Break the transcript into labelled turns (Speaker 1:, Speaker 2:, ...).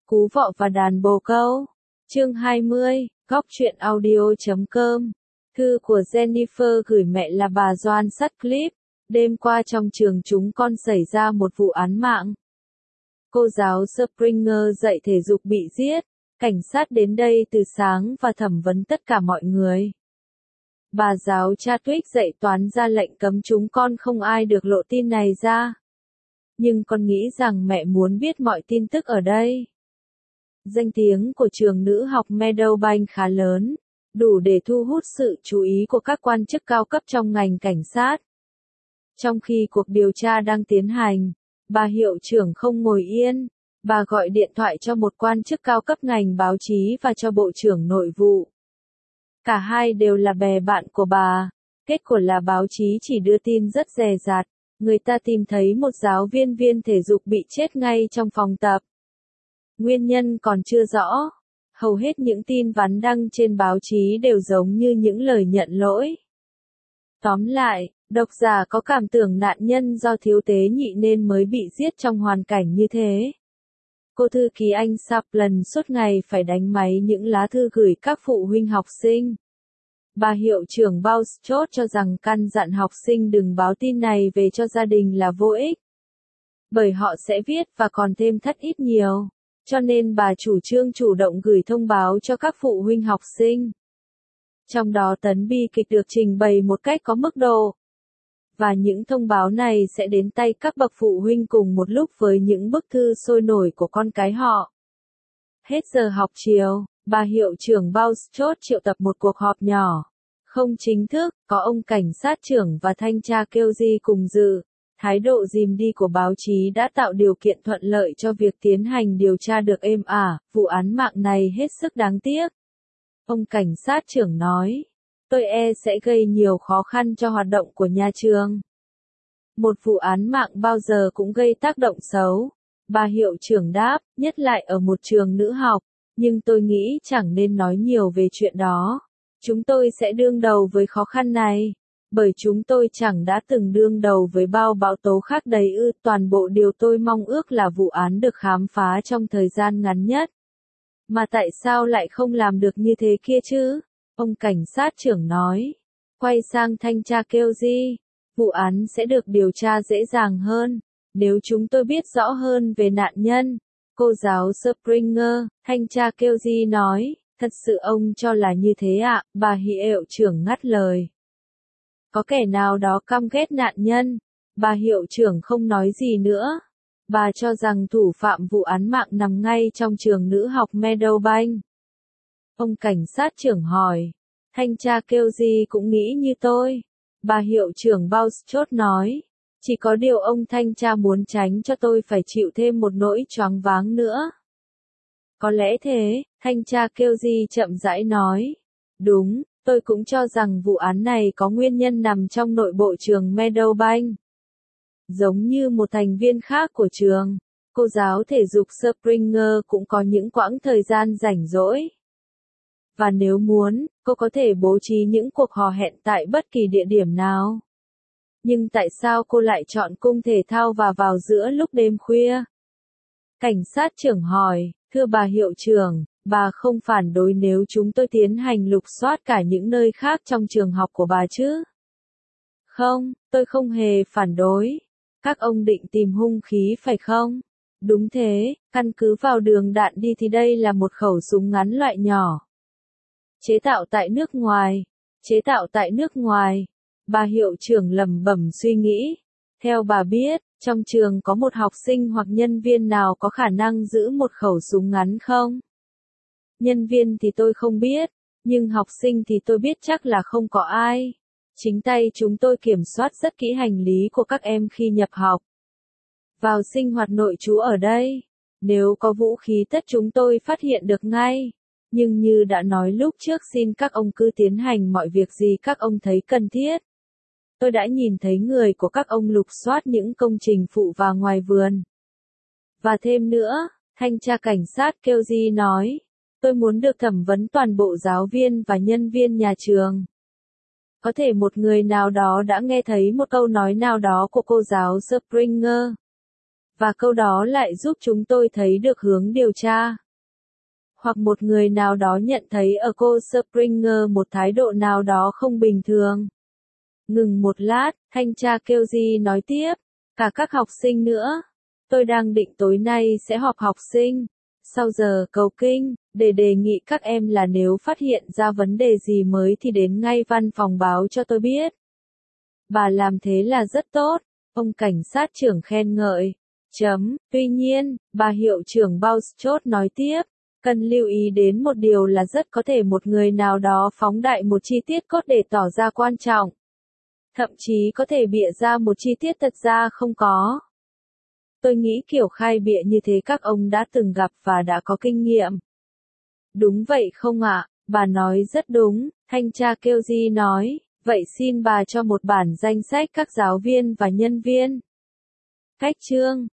Speaker 1: Cú vọ và đàn bồ câu. Chương 20, góc truyện audio.com. Thư của Jennifer gửi mẹ là bà Joan Sutcliffe. Đêm qua trong trường chúng con xảy ra một vụ án mạng. Cô giáo Springer dạy thể dục bị giết. Cảnh sát đến đây từ sáng và thẩm vấn tất cả mọi người. Bà giáo Chadwick dạy toán ra lệnh cấm chúng con không ai được lộ tin này ra. Nhưng con nghĩ rằng mẹ muốn biết mọi tin tức ở đây. Danh tiếng của trường nữ học Meadowbank khá lớn, đủ để thu hút sự chú ý của các quan chức cao cấp trong ngành cảnh sát. Trong khi cuộc điều tra đang tiến hành, bà hiệu trưởng không ngồi yên, bà gọi điện thoại cho một quan chức cao cấp ngành báo chí và cho Bộ trưởng Nội vụ. Cả hai đều là bè bạn của bà, kết quả là báo chí chỉ đưa tin rất dè dặt, người ta tìm thấy một giáo viên thể dục bị chết ngay trong phòng tập. Nguyên nhân còn chưa rõ. Hầu hết những tin vắn đăng trên báo chí đều giống như những lời nhận lỗi. Tóm lại, độc giả có cảm tưởng nạn nhân do thiếu tế nhị nên mới bị giết trong hoàn cảnh như thế. Cô thư ký Anh Saplan suốt ngày phải đánh máy những lá thư gửi các phụ huynh học sinh. Bà hiệu trưởng Bowles chốt cho rằng căn dặn học sinh đừng báo tin này về cho gia đình là vô ích. Bởi họ sẽ viết và còn thêm thắt ít nhiều. Cho nên bà chủ trương chủ động gửi thông báo cho các phụ huynh học sinh. Trong đó tấn bi kịch được trình bày một cách có mức độ. Và những thông báo này sẽ đến tay các bậc phụ huynh cùng một lúc với những bức thư sôi nổi của con cái họ. Hết giờ học chiều, bà hiệu trưởng Bowles chốt triệu tập một cuộc họp nhỏ. Không chính thức, có ông cảnh sát trưởng và thanh tra Kelly cùng dự. Thái độ rìm đi của báo chí đã tạo điều kiện thuận lợi cho việc tiến hành điều tra được êm ả, vụ án mạng này hết sức đáng tiếc. Ông cảnh sát trưởng nói, tôi sẽ gây nhiều khó khăn cho hoạt động của nhà trường. Một vụ án mạng bao giờ cũng gây tác động xấu. Bà hiệu trưởng đáp, nhất lại ở một trường nữ học, nhưng tôi nghĩ chẳng nên nói nhiều về chuyện đó. Chúng tôi sẽ đương đầu với khó khăn này. Bởi chúng tôi chẳng đã từng đương đầu với bao bão tố khác đầy ư, toàn bộ điều tôi mong ước là vụ án được khám phá trong thời gian ngắn nhất. Mà tại sao lại không làm được như thế kia chứ? Ông cảnh sát trưởng nói. Quay sang thanh tra Kelly, vụ án sẽ được điều tra dễ dàng hơn, nếu chúng tôi biết rõ hơn về nạn nhân. Cô giáo Springer, thanh tra Kelly nói, thật sự ông cho là như thế ạ, bà hiệu trưởng ngắt lời. Có kẻ nào đó căm ghét nạn nhân, bà hiệu trưởng không nói gì nữa. Bà cho rằng thủ phạm vụ án mạng nằm ngay trong trường nữ học Meadowbank. Ông cảnh sát trưởng hỏi, thanh tra Kelly cũng nghĩ như tôi. Bà hiệu trưởng Bowles chốt nói, chỉ có điều ông thanh tra muốn tránh cho tôi phải chịu thêm một nỗi choáng váng nữa. Có lẽ thế, thanh tra Kelly chậm rãi nói. Đúng. Tôi cũng cho rằng vụ án này có nguyên nhân nằm trong nội bộ trường Meadowbank. Giống như một thành viên khác của trường, cô giáo thể dục Springer cũng có những quãng thời gian rảnh rỗi. Và nếu muốn, cô có thể bố trí những cuộc hò hẹn tại bất kỳ địa điểm nào. Nhưng tại sao cô lại chọn cung thể thao và vào giữa lúc đêm khuya? Cảnh sát trưởng hỏi, thưa bà hiệu trưởng, bà không phản đối nếu chúng tôi tiến hành lục soát cả những nơi khác trong trường học của bà chứ? Không, tôi không hề phản đối. Các ông định tìm hung khí phải không? Đúng thế, căn cứ vào đường đạn đi thì đây là một khẩu súng ngắn loại nhỏ. Chế tạo tại nước ngoài. Chế tạo tại nước ngoài. Bà hiệu trưởng lẩm bẩm suy nghĩ. Theo bà biết, trong trường có một học sinh hoặc nhân viên nào có khả năng giữ một khẩu súng ngắn không? Nhân viên thì tôi không biết, nhưng học sinh thì tôi biết chắc là không có ai. Chính tay chúng tôi kiểm soát rất kỹ hành lý của các em khi nhập học. Vào sinh hoạt nội trú ở đây, nếu có vũ khí tất chúng tôi phát hiện được ngay. Nhưng như đã nói lúc trước, xin các ông cứ tiến hành mọi việc gì các ông thấy cần thiết. Tôi đã nhìn thấy người của các ông lục soát những công trình phụ và ngoài vườn. Và thêm nữa, thanh tra cảnh sát Kelly nói. Tôi muốn được thẩm vấn toàn bộ giáo viên và nhân viên nhà trường. Có thể một người nào đó đã nghe thấy một câu nói nào đó của cô giáo Springer. và câu đó lại giúp chúng tôi thấy được hướng điều tra. Hoặc một người nào đó nhận thấy ở cô Springer một thái độ nào đó không bình thường. Ngừng một lát, thanh tra Kelly nói tiếp, cả các học sinh nữa. Tôi đang định tối nay sẽ họp học sinh, sau giờ cầu kinh, để đề nghị các em là nếu phát hiện ra vấn đề gì mới thì đến ngay văn phòng báo cho tôi biết. Bà làm thế là rất tốt, ông cảnh sát trưởng khen ngợi. Tuy nhiên, bà hiệu trưởng Bouchot nói tiếp, cần lưu ý đến một điều là rất có thể một người nào đó phóng đại một chi tiết cốt để tỏ ra quan trọng. Thậm chí có thể bịa ra một chi tiết thật ra không có. Tôi nghĩ kiểu khai bịa như thế các ông đã từng gặp và đã có kinh nghiệm. Đúng vậy không ạ? Bà nói rất đúng, thanh tra Kelly nói, vậy xin bà cho một bản danh sách các giáo viên và nhân viên. Cách chương